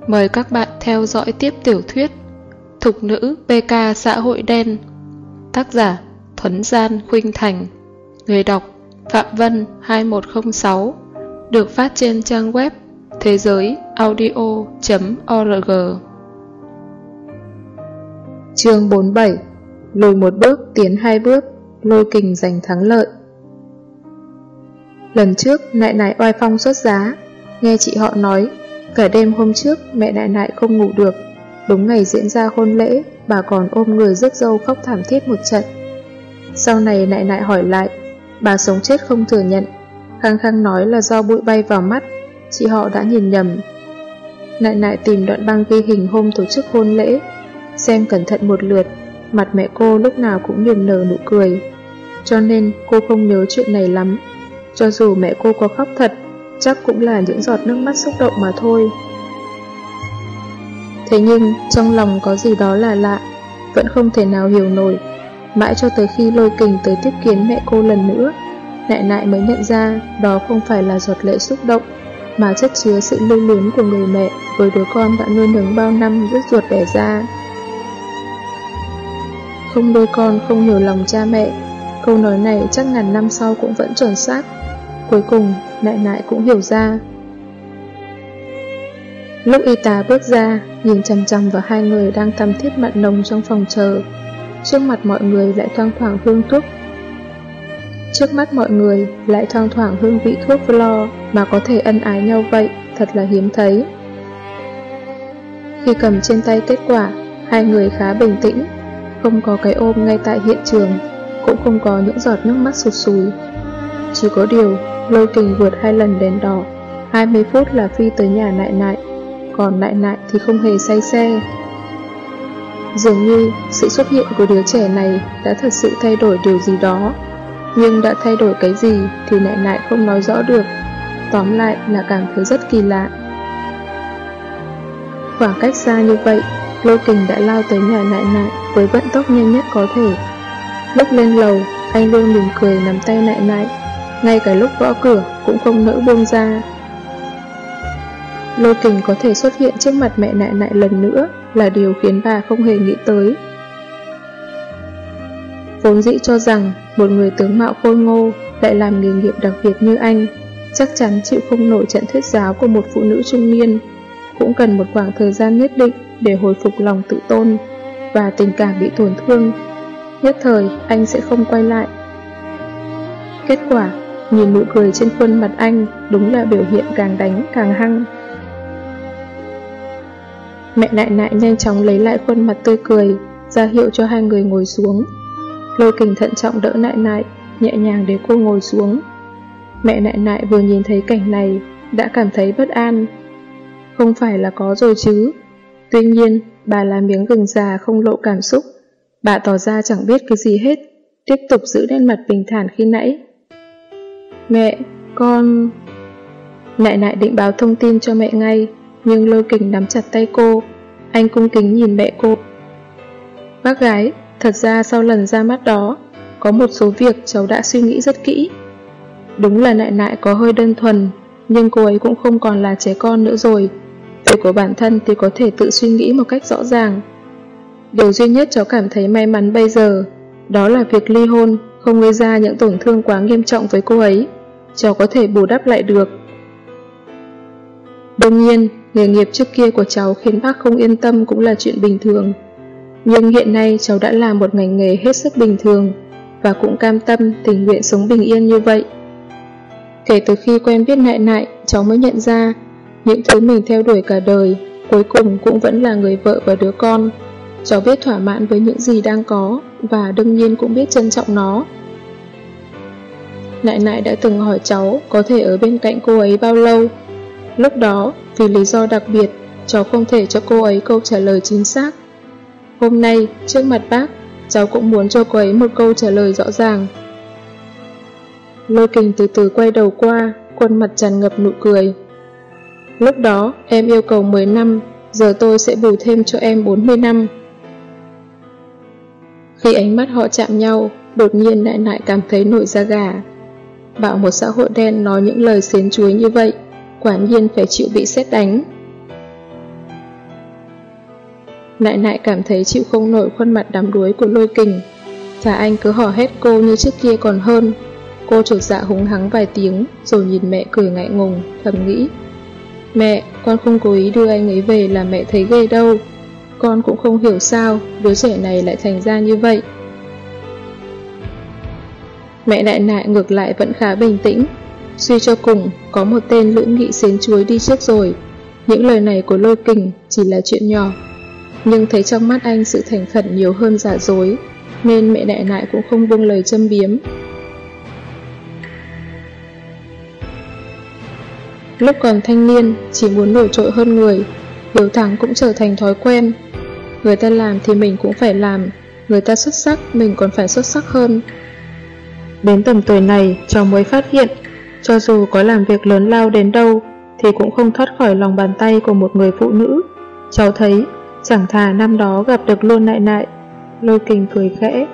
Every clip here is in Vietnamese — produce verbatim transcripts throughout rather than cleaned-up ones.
Mời các bạn theo dõi tiếp tiểu thuyết Thục nữ pê ca xã hội đen. Tác giả Thuấn Gian Khuynh Thành. Người đọc Phạm Vân hai một không sáu. Được phát trên trang web thế giới audio chấm org. Chương bốn mươi bảy. Lùi một bước tiến hai bước, Lôi Kình giành thắng lợi. Lần trước Nại Nại oai phong xuất giá, nghe chị họ nói cả đêm hôm trước mẹ Nại Nại không ngủ được. Đúng ngày diễn ra hôn lễ, bà còn ôm người rước dâu khóc thảm thiết một trận. Sau này Nại Nại hỏi lại, bà sống chết không thừa nhận, khăng khăng nói là do bụi bay vào mắt, chị họ đã nhìn nhầm. Nại Nại tìm đoạn băng ghi hình hôm tổ chức hôn lễ, xem cẩn thận một lượt, mặt mẹ cô lúc nào cũng niềm nở nụ cười. Cho nên cô không nhớ chuyện này lắm. Cho dù mẹ cô có khóc thật, chắc cũng là những giọt nước mắt xúc động mà thôi. Thế nhưng trong lòng có gì đó là lạ, vẫn không thể nào hiểu nổi. Mãi cho tới khi Lôi Kình tới tiếp kiến mẹ cô lần nữa, Nại Nại mới nhận ra đó không phải là giọt lệ xúc động, mà chất chứa sự lưu luyến của người mẹ với đứa con đã nuôi nấng bao năm rứt ruột đẻ ra. Không nuôi con không hiểu lòng cha mẹ, câu nói này chắc ngàn năm sau cũng vẫn chuẩn xác. Cuối cùng Nại Nại cũng hiểu ra. Lúc y tá bước ra, nhìn chằm chằm vào hai người đang thắm thiết mặn nồng trong phòng chờ, trước mặt mọi người lại thoang thoảng hương thuốc Trước mắt mọi người lại thoang thoảng hương vị thuốc Flor mà có thể ân ái nhau vậy, thật là hiếm thấy. Khi cầm trên tay kết quả, hai người khá bình tĩnh, không có cái ôm ngay tại hiện trường, cũng không có những giọt nước mắt sụt sùi. Chỉ có điều, Lôi Kình vượt hai lần đèn đỏ, hai mươi phút là phi tới nhà Nại Nại, còn Nại Nại thì không hề say xe. Dường như sự xuất hiện của đứa trẻ này đã thật sự thay đổi điều gì đó, nhưng đã thay đổi cái gì thì Nại Nại không nói rõ được. Tóm lại là cảm thấy rất kỳ lạ. Khoảng cách xa như vậy, Lôi Kình đã lao tới nhà Nại Nại với vận tốc nhanh nhất có thể. Lúc lên lầu, anh luôn mỉm cười nắm tay Nại Nại, ngay cả lúc gõ cửa cũng không nỡ buông ra. Lôi Kình có thể xuất hiện trước mặt mẹ Nại Nại lần nữa là điều khiến bà không hề nghĩ tới. Vốn dĩ cho rằng một người tướng mạo khôi ngô lại làm nghề nghiệp đặc biệt như anh chắc chắn chịu không nổi trận thuyết giáo của một phụ nữ trung niên, cũng cần một khoảng thời gian nhất định để hồi phục lòng tự tôn và tình cảm bị tổn thương. Nhất thời anh sẽ không quay lại. Kết quả, nhìn nụ cười trên khuôn mặt anh đúng là biểu hiện càng đánh càng hăng. Mẹ Nại Nại nhanh chóng lấy lại khuôn mặt tươi cười, ra hiệu cho hai người ngồi xuống. Lôi Kình thận trọng đỡ Nại Nại, nhẹ nhàng để cô ngồi xuống. Mẹ Nại Nại vừa nhìn thấy cảnh này đã cảm thấy bất an. Không phải là có rồi chứ. Tuy nhiên, bà là miếng gừng già không lộ cảm xúc. Bà tỏ ra chẳng biết cái gì hết, tiếp tục giữ nét mặt bình thản khi nãy. Mẹ, con... Nại Nại định báo thông tin cho mẹ ngay, nhưng Lôi Kình nắm chặt tay cô. Anh cung kính nhìn mẹ cô. Bác gái, thật ra sau lần ra mắt đó, có một số việc cháu đã suy nghĩ rất kỹ. Đúng là Nại Nại có hơi đơn thuần, nhưng cô ấy cũng không còn là trẻ con nữa rồi. Việc của bản thân thì có thể tự suy nghĩ một cách rõ ràng. Điều duy nhất cháu cảm thấy may mắn bây giờ, đó là việc ly hôn không gây ra những tổn thương quá nghiêm trọng với cô ấy. Cháu có thể bù đắp lại được. Đương nhiên, nghề nghiệp trước kia của cháu khiến bác không yên tâm cũng là chuyện bình thường. Nhưng hiện nay cháu đã làm một ngành nghề hết sức bình thường, và cũng cam tâm tình nguyện sống bình yên như vậy. Kể từ khi quen biết Nại Nại, cháu mới nhận ra những thứ mình theo đuổi cả đời cuối cùng cũng vẫn là người vợ và đứa con. Cháu biết thỏa mãn với những gì đang có, và đương nhiên cũng biết trân trọng nó. Nại Nại đã từng hỏi cháu có thể ở bên cạnh cô ấy bao lâu. Lúc đó, vì lý do đặc biệt, cháu không thể cho cô ấy câu trả lời chính xác. Hôm nay, trước mặt bác, cháu cũng muốn cho cô ấy một câu trả lời rõ ràng. Lôi Kình từ từ quay đầu qua, khuôn mặt tràn ngập nụ cười. Lúc đó, em yêu cầu mười năm, giờ tôi sẽ bù thêm cho em bốn mươi năm. Khi ánh mắt họ chạm nhau, đột nhiên Nại Nại cảm thấy nổi da gà. Bảo một xã hội đen nói những lời xến chuối như vậy, quả nhiên phải chịu bị sét đánh. Nại nại cảm thấy chịu không nổi khuôn mặt đắm đuối của Lôi Kình. Thà anh cứ hò hét cô như trước kia còn hơn. Cô chột dạ húng hắng vài tiếng, rồi nhìn mẹ cười ngại ngùng, thầm nghĩ: Mẹ, con không cố ý đưa anh ấy về là mẹ thấy ghê đâu. Con cũng không hiểu sao đứa trẻ này lại thành ra như vậy. Mẹ Nại Nại ngược lại vẫn khá bình tĩnh. Suy cho cùng, có một tên lưỡng nghị xến chuối đi trước rồi. Những lời này của Lôi Kình chỉ là chuyện nhỏ, nhưng thấy trong mắt anh sự thành khẩn nhiều hơn giả dối, nên mẹ Nại Nại cũng không buông lời châm biếm. Lúc còn thanh niên, chỉ muốn nổi trội hơn người, hiếu thắng cũng trở thành thói quen. Người ta làm thì mình cũng phải làm, người ta xuất sắc mình còn phải xuất sắc hơn. Đến tầm tuổi này, cháu mới phát hiện, cho dù có làm việc lớn lao đến đâu, thì cũng không thoát khỏi lòng bàn tay của một người phụ nữ. Cháu thấy, chẳng thà năm đó gặp được luôn Nại Nại. Lôi Kình cười khẽ.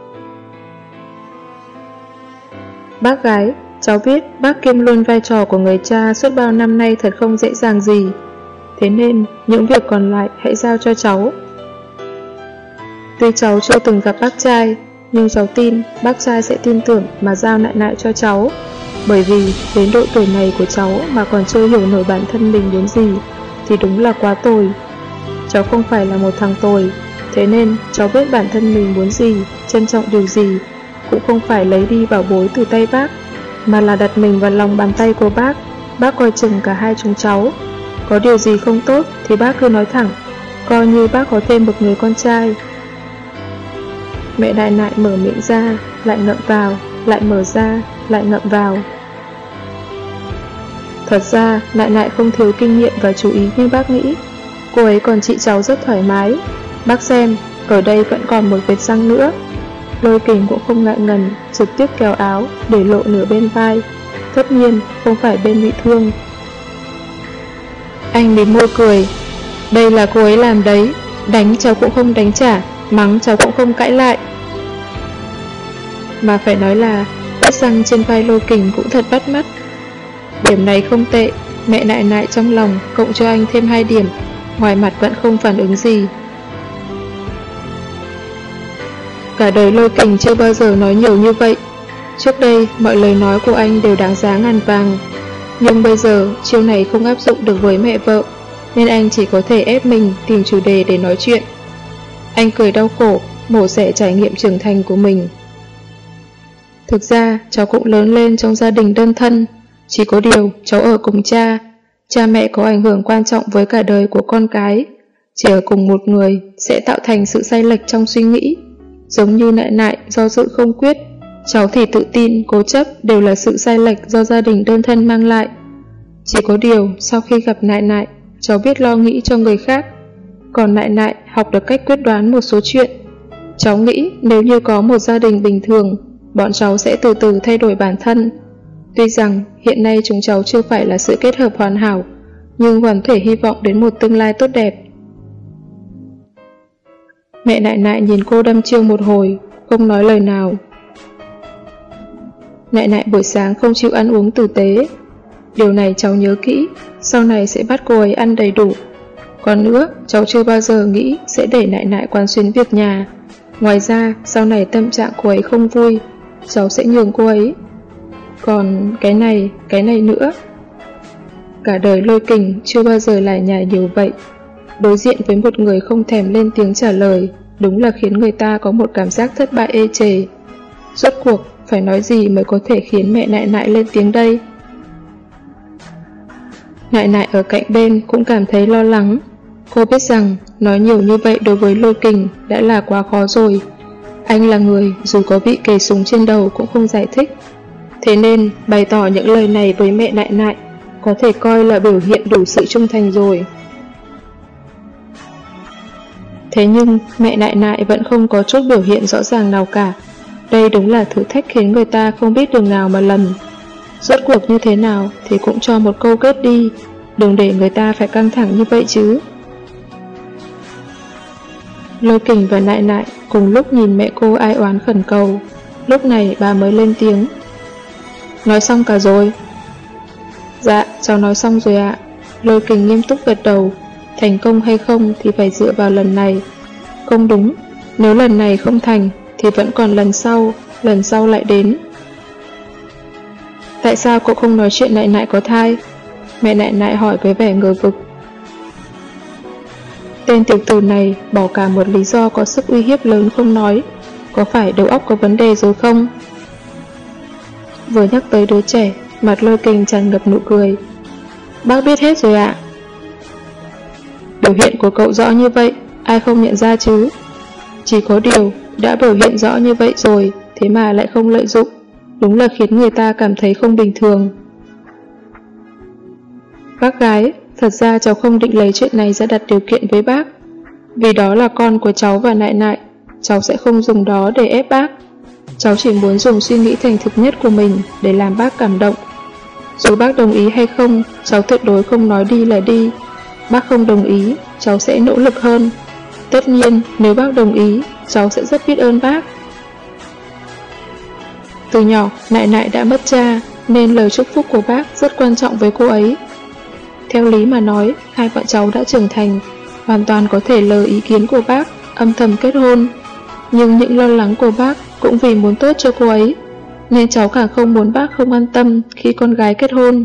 Bác gái, cháu biết bác kiêm luôn vai trò của người cha suốt bao năm nay thật không dễ dàng gì. Thế nên, những việc còn lại hãy giao cho cháu. Tuy cháu chưa từng gặp bác trai, nhưng cháu tin bác trai sẽ tin tưởng mà giao Nại Nại cho cháu. Bởi vì đến độ tuổi này của cháu mà còn chưa hiểu nổi bản thân mình muốn gì thì đúng là quá tồi. Cháu không phải là một thằng tồi, thế nên cháu biết bản thân mình muốn gì, trân trọng điều gì, cũng không phải lấy đi bảo bối từ tay bác, mà là đặt mình vào lòng bàn tay của bác. Bác coi chừng cả hai chúng cháu. Có điều gì không tốt thì bác cứ nói thẳng, coi như bác có thêm một người con trai. Mẹ Đại Nại mở miệng ra, lại ngậm vào, lại mở ra, lại ngậm vào. Thật ra, Nại Nại không thiếu kinh nghiệm và chú ý như bác nghĩ. Cô ấy còn trị cháu rất thoải mái. Bác xem, ở đây vẫn còn một vết răng nữa. Lôi Kình cũng không ngại ngần, trực tiếp kéo áo, để lộ nửa bên vai. Tất nhiên, không phải bên bị thương. Anh mím môi cười. Đây là cô ấy làm đấy. Đánh cháu cũng không đánh trả, mắng cháu cũng không cãi lại. Mà phải nói là vết răng trên vai Lôi Kình cũng thật bắt mắt. Điểm này không tệ. Mẹ Nại Nại trong lòng cộng cho anh thêm hai điểm, ngoài mặt vẫn không phản ứng gì. Cả đời Lôi Kình chưa bao giờ nói nhiều như vậy. Trước đây mọi lời nói của anh đều đáng giá ngàn vàng, nhưng bây giờ chiêu này không áp dụng được với mẹ vợ, nên anh chỉ có thể ép mình tìm chủ đề để nói chuyện. Anh cười đau khổ, mổ xẻ trải nghiệm trưởng thành của mình. Thực ra cháu cũng lớn lên trong gia đình đơn thân, chỉ có điều cháu ở cùng cha. Cha mẹ có ảnh hưởng quan trọng với cả đời của con cái. Chỉ ở cùng một người sẽ tạo thành sự sai lệch trong suy nghĩ. Giống như Nại Nại do dự không quyết, cháu thì tự tin, cố chấp đều là sự sai lệch do gia đình đơn thân mang lại. Chỉ có điều sau khi gặp Nại Nại, cháu biết lo nghĩ cho người khác, còn Nại Nại học được cách quyết đoán một số chuyện. Cháu nghĩ nếu như có một gia đình bình thường, bọn cháu sẽ từ từ thay đổi bản thân. Tuy rằng hiện nay chúng cháu chưa phải là sự kết hợp hoàn hảo, nhưng vẫn thể hy vọng đến một tương lai tốt đẹp. Mẹ Nại Nại nhìn cô đăm chiêu một hồi, không nói lời nào. Nại Nại buổi sáng không chịu ăn uống tử tế. Điều này cháu nhớ kỹ, sau này sẽ bắt cô ấy ăn đầy đủ. Còn nữa, cháu chưa bao giờ nghĩ sẽ để Nại Nại quán xuyến việc nhà. Ngoài ra, sau này tâm trạng cô ấy không vui, cháu sẽ nhường cô ấy. Còn cái này, cái này nữa. Cả đời Lôi Kình chưa bao giờ lải nhải nhiều vậy. Đối diện với một người không thèm lên tiếng trả lời, đúng là khiến người ta có một cảm giác thất bại ê chề. Rốt cuộc, phải nói gì mới có thể khiến mẹ Nại Nại lên tiếng đây? Nại Nại ở cạnh bên cũng cảm thấy lo lắng. Cô biết rằng nói nhiều như vậy đối với Lôi Kình đã là quá khó rồi. Anh là người dù có bị kề súng trên đầu cũng không giải thích. Thế nên bày tỏ những lời này với mẹ Nại Nại có thể coi là biểu hiện đủ sự trung thành rồi. Thế nhưng mẹ Nại Nại vẫn không có chút biểu hiện rõ ràng nào cả. Đây đúng là thử thách khiến người ta không biết đường nào mà lần. Rốt cuộc như thế nào thì cũng cho một câu kết đi, đừng để người ta phải căng thẳng như vậy chứ. Lôi Kình và Nại Nại cùng lúc nhìn mẹ cô ai oán khẩn cầu. Lúc này bà mới lên tiếng. Nói xong cả rồi? Dạ, cháu nói xong rồi ạ. Lôi Kình nghiêm túc gật đầu. thành công hay không thì phải dựa vào lần này. Không đúng, nếu lần này không thành thì vẫn còn lần sau, lần sau lại đến. Tại sao cậu không nói chuyện Nại Nại có thai? Mẹ Nại Nại hỏi với vẻ ngờ vực. Tên tiểu tử này bỏ cả một lý do có sức uy hiếp lớn không nói. Có phải đầu óc có vấn đề rồi không? Vừa nhắc tới đứa trẻ, mặt Lôi Kình tràn ngập nụ cười. Bác biết hết rồi ạ. Biểu hiện của cậu rõ như vậy, ai không nhận ra chứ? Chỉ có điều, đã biểu hiện rõ như vậy rồi, thế mà lại không lợi dụng. Đúng là khiến người ta cảm thấy không bình thường. Bác gái, thật ra cháu không định lấy chuyện này ra đặt điều kiện với bác. Vì đó là con của cháu và Nại Nại, cháu sẽ không dùng đó để ép bác. Cháu chỉ muốn dùng suy nghĩ thành thực nhất của mình để làm bác cảm động. Dù bác đồng ý hay không, cháu tuyệt đối không nói đi là đi. Bác không đồng ý, cháu sẽ nỗ lực hơn. Tất nhiên, nếu bác đồng ý, cháu sẽ rất biết ơn bác. Từ nhỏ, Nại Nại đã mất cha, nên lời chúc phúc của bác rất quan trọng với cô ấy. Theo lý mà nói, hai vợ cháu đã trưởng thành, hoàn toàn có thể lời ý kiến của bác, âm thầm kết hôn. Nhưng những lo lắng của bác cũng vì muốn tốt cho cô ấy, nên cháu càng không muốn bác không an tâm khi con gái kết hôn.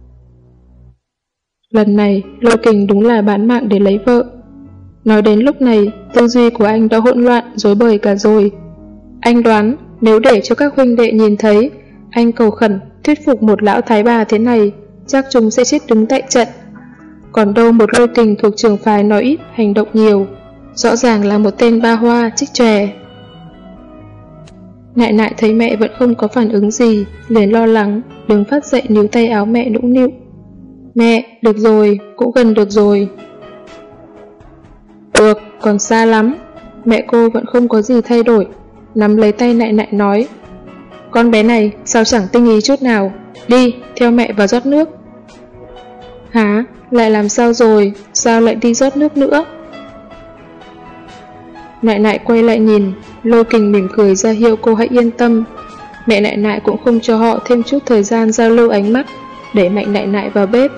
Lần này, Lôi Kình đúng là bán mạng để lấy vợ. Nói đến lúc này, tư duy của anh đã hỗn loạn, rối bời cả rồi. Anh đoán, nếu để cho các huynh đệ nhìn thấy, anh cầu khẩn, thuyết phục một lão thái bà thế này, chắc chúng sẽ chết đứng tại trận. Còn đâu một Lôi Kình thuộc trường phái nói ít, hành động nhiều, rõ ràng là một tên ba hoa, chích chòe. Nại Nại thấy mẹ vẫn không có phản ứng gì, liền lo lắng, đứng phát dậy níu tay áo mẹ nũng nịu. Mẹ, được rồi, cũng gần được rồi. Được, còn xa lắm. Mẹ cô vẫn không có gì thay đổi, nắm lấy tay Nại Nại nói. Con bé này sao chẳng tinh ý chút nào, đi, theo mẹ vào rót nước. Hả, lại làm sao rồi, sao lại đi rót nước nữa? Nại Nại quay lại nhìn, Lôi Kình mỉm cười ra hiệu cô hãy yên tâm. Mẹ Nại Nại cũng không cho họ thêm chút thời gian giao lưu ánh mắt, để mạnh Nại Nại vào bếp.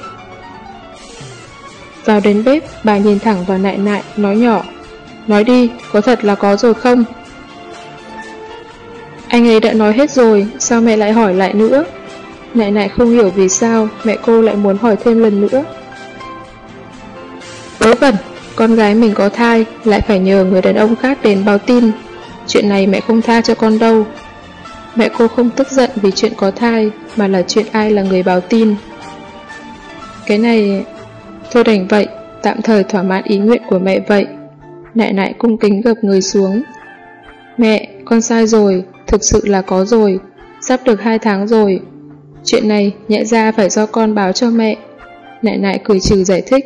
Vào đến bếp, bà nhìn thẳng vào Nại Nại, nói nhỏ. Nói đi, có thật là có rồi không? Anh ấy đã nói hết rồi, sao mẹ lại hỏi lại nữa? Nại Nại không hiểu vì sao mẹ cô lại muốn hỏi thêm lần nữa. Vớ vẩn, con gái mình có thai, lại phải nhờ người đàn ông khác đến báo tin. Chuyện này mẹ không tha cho con đâu. Mẹ cô không tức giận vì chuyện có thai, mà là chuyện ai là người báo tin. Cái này... Thôi đành vậy, tạm thời thỏa mãn ý nguyện của mẹ vậy. Nại Nại cung kính gập người xuống. Mẹ, con sai rồi, thực sự là có rồi, sắp được hai tháng rồi. Chuyện này nhẹ ra phải do con báo cho mẹ. Nại Nại cười trừ giải thích.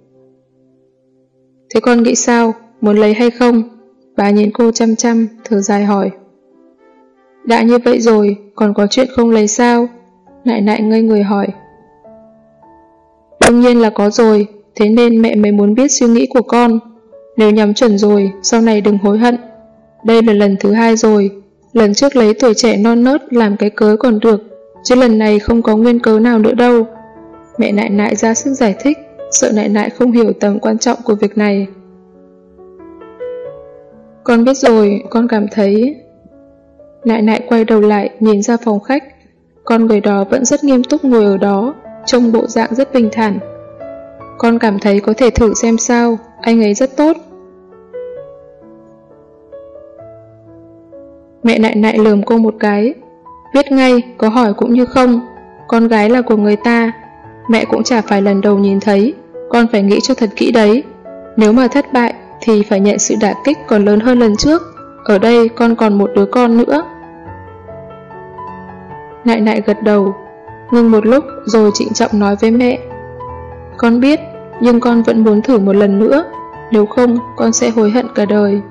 Thế con nghĩ sao, muốn lấy hay không? Bà nhìn cô chăm chăm, thở dài hỏi. Đã như vậy rồi, còn có chuyện không lấy sao? Nại Nại ngây người hỏi. Đương nhiên là có rồi, thế nên mẹ mới muốn biết suy nghĩ của con. Nếu nhắm chuẩn rồi, sau này đừng hối hận. Đây là lần thứ hai rồi, lần trước lấy tuổi trẻ non nớt làm cái cớ còn được, chứ lần này không có nguyên cớ nào nữa đâu. Mẹ Nại Nại ra sức giải thích, sợ Nại Nại không hiểu tầm quan trọng của việc này. Con biết rồi, con cảm thấy... Nại Nại quay đầu lại, nhìn ra phòng khách. Con người đó vẫn rất nghiêm túc ngồi ở đó, trông bộ dạng rất bình thản. Con cảm thấy có thể thử xem sao, anh ấy rất tốt. Mẹ Nại Nại lườm cô một cái. Biết ngay, có hỏi cũng như không. Con gái là của người ta, mẹ cũng chả phải lần đầu nhìn thấy, con phải nghĩ cho thật kỹ đấy. Nếu mà thất bại thì phải nhận sự đả kích còn lớn hơn lần trước. Ở đây con còn một đứa con nữa. Nại Nại gật đầu, ngừng một lúc rồi trịnh trọng nói với mẹ. Con biết, nhưng con vẫn muốn thử một lần nữa, nếu không con sẽ hối hận cả đời.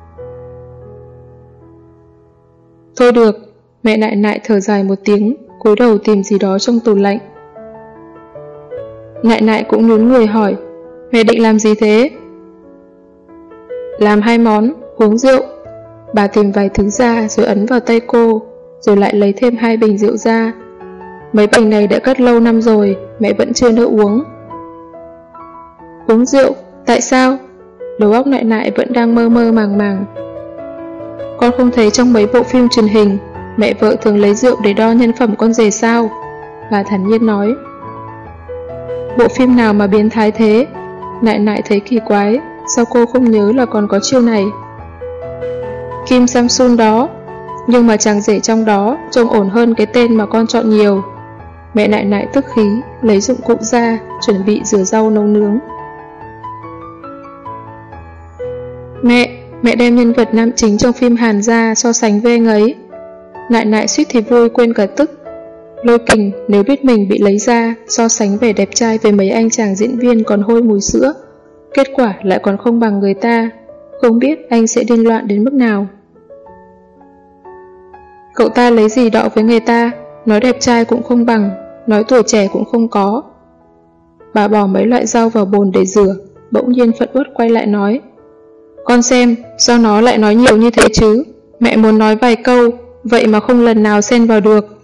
Thôi được, mẹ Nại Nại thở dài một tiếng, cúi đầu tìm gì đó trong tủ lạnh. Nại Nại cũng nhún người hỏi, mẹ định làm gì thế? Làm hai món, uống rượu. Bà tìm vài thứ ra rồi ấn vào tay cô, rồi lại lấy thêm hai bình rượu ra. Mấy bình này đã cất lâu năm rồi, mẹ vẫn chưa nỡ uống. Uống rượu, Tại sao? Đầu óc Nại Nại vẫn đang mơ mơ màng màng. Con không thấy trong mấy bộ phim truyền hình, mẹ vợ thường lấy rượu để đo nhân phẩm con rể sao? Bà thản nhiên nói. Bộ phim nào mà biến thái thế? Nại Nại thấy kỳ quái, sao cô không nhớ là còn có chiêu này? Kim Samsun đó, nhưng mà chàng rể trong đó trông ổn hơn cái tên mà con chọn nhiều. Mẹ Nại Nại tức khí, lấy dụng cụ ra, chuẩn bị rửa rau nấu nướng. Mẹ, mẹ đem nhân vật nam chính trong phim Hàn ra so sánh với anh ấy. Nại Nại suýt thì vui quên cả tức. Lôi Kình nếu biết mình bị lấy ra so sánh vẻ đẹp trai với mấy anh chàng diễn viên còn hôi mùi sữa, kết quả lại còn không bằng người ta, không biết anh sẽ điên loạn đến mức nào. Cậu ta lấy gì đọ với người ta, nói đẹp trai cũng không bằng, nói tuổi trẻ cũng không có. Bà bỏ mấy loại rau vào bồn để rửa, bỗng nhiên phẫn uất quay lại nói. Con xem, sao nó lại nói nhiều như thế chứ? Mẹ muốn nói vài câu, vậy mà không lần nào xen vào được.